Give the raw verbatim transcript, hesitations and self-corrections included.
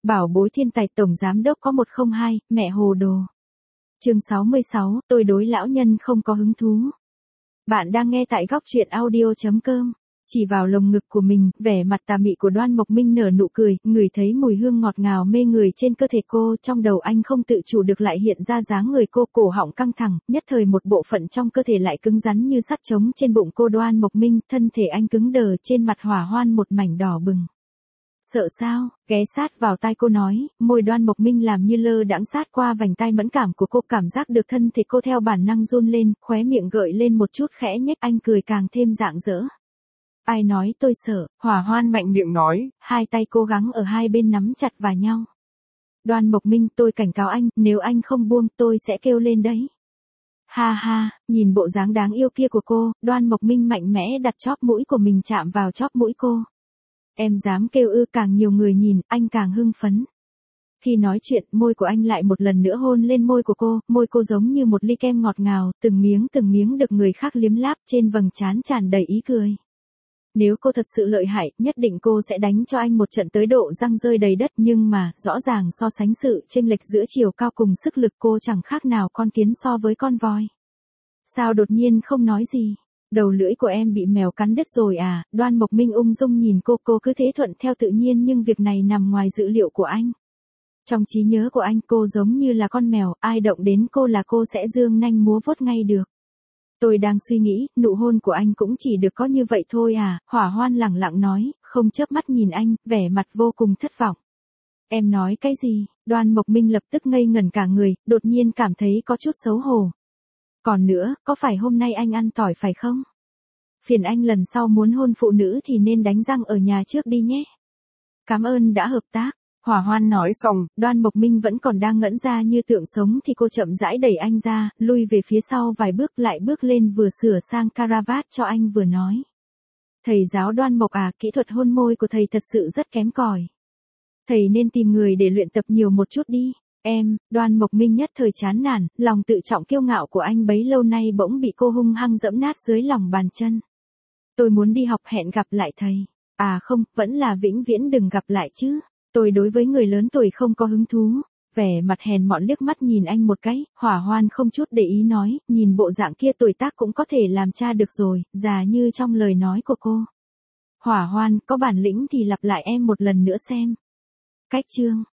Bảo bối thiên tài tổng giám đốc có một không hai, mẹ hồ đồ. Chương sáu mươi sáu, tôi đối lão nhân không có hứng thú. Bạn đang nghe tại góc truyện audio chấm com. Chỉ vào lồng ngực của mình, vẻ mặt tà mị của Đoan Mộc Minh nở nụ cười, ngửi thấy mùi hương ngọt ngào mê người trên cơ thể cô, trong đầu anh không tự chủ được lại hiện ra dáng người cô, cổ họng căng thẳng, nhất thời một bộ phận trong cơ thể lại cứng rắn như sắt trống trên bụng cô. Đoan Mộc Minh, thân thể anh cứng đờ, trên mặt hỏa hoan một mảnh đỏ bừng. Sợ sao? Ghé sát vào tai cô nói, môi Đoan Mộc Minh làm như lơ đãng sát qua vành tai mẫn cảm của cô, cảm giác được thân thể cô theo bản năng run lên, khóe miệng gợi lên một chút khẽ nhếch, anh cười càng thêm rạng rỡ. Ai nói tôi sợ? Hỏa hoan mạnh miệng nói, hai tay cố gắng ở hai bên nắm chặt vào nhau. Đoan Mộc Minh, tôi cảnh cáo anh, nếu anh không buông, tôi sẽ kêu lên đấy. Ha ha, nhìn bộ dáng đáng yêu kia của cô, Đoan Mộc Minh mạnh mẽ đặt chóp mũi của mình chạm vào chóp mũi cô. Em dám kêu ư? Càng nhiều người nhìn, anh càng hưng phấn. Khi nói chuyện, môi của anh lại một lần nữa hôn lên môi của cô, môi cô giống như một ly kem ngọt ngào, từng miếng từng miếng được người khác liếm láp, trên vầng trán tràn đầy ý cười. Nếu cô thật sự lợi hại, nhất định cô sẽ đánh cho anh một trận tới độ răng rơi đầy đất, nhưng mà, rõ ràng so sánh sự chênh lệch giữa chiều cao cùng sức lực, cô chẳng khác nào con kiến so với con voi. Sao đột nhiên không nói gì? Đầu lưỡi của em bị mèo cắn đứt rồi à? Đoan Mộc Minh ung dung nhìn cô, cô cứ thế thuận theo tự nhiên, nhưng việc này nằm ngoài dự liệu của anh. Trong trí nhớ của anh, cô giống như là con mèo, ai động đến cô là cô sẽ dương nanh múa vuốt ngay được. Tôi đang suy nghĩ, nụ hôn của anh cũng chỉ được có như vậy thôi à? Hỏa hoan lẳng lặng nói, không chớp mắt nhìn anh, vẻ mặt vô cùng thất vọng. Em nói cái gì? Đoan Mộc Minh lập tức ngây ngẩn cả người, đột nhiên cảm thấy có chút xấu hổ. Còn nữa, có phải hôm nay anh ăn tỏi phải không? Phiền anh lần sau muốn hôn phụ nữ thì nên đánh răng ở nhà trước đi nhé. Cảm ơn đã hợp tác. Hỏa hoan nói xong, Đoan Mộc Minh vẫn còn đang ngẩn ra như tượng sống thì cô chậm rãi đẩy anh ra, lui về phía sau vài bước, lại bước lên vừa sửa sang caravat cho anh vừa nói. Thầy giáo Đoan Mộc à, kỹ thuật hôn môi của thầy thật sự rất kém cỏi. Thầy nên tìm người để luyện tập nhiều một chút đi. Em, Đoan Mộc Minh nhất thời chán nản, lòng tự trọng kiêu ngạo của anh bấy lâu nay bỗng bị cô hung hăng giẫm nát dưới lòng bàn chân. Tôi muốn đi học, hẹn gặp lại thầy. À không, vẫn là vĩnh viễn đừng gặp lại chứ. Tôi đối với người lớn tuổi không có hứng thú. Vẻ mặt hèn mọn liếc mắt nhìn anh một cái, hỏa hoan không chút để ý nói, nhìn bộ dạng kia tuổi tác cũng có thể làm cha được rồi, già như trong lời nói của cô. Hỏa hoan, có bản lĩnh thì lặp lại em một lần nữa xem. Cách chương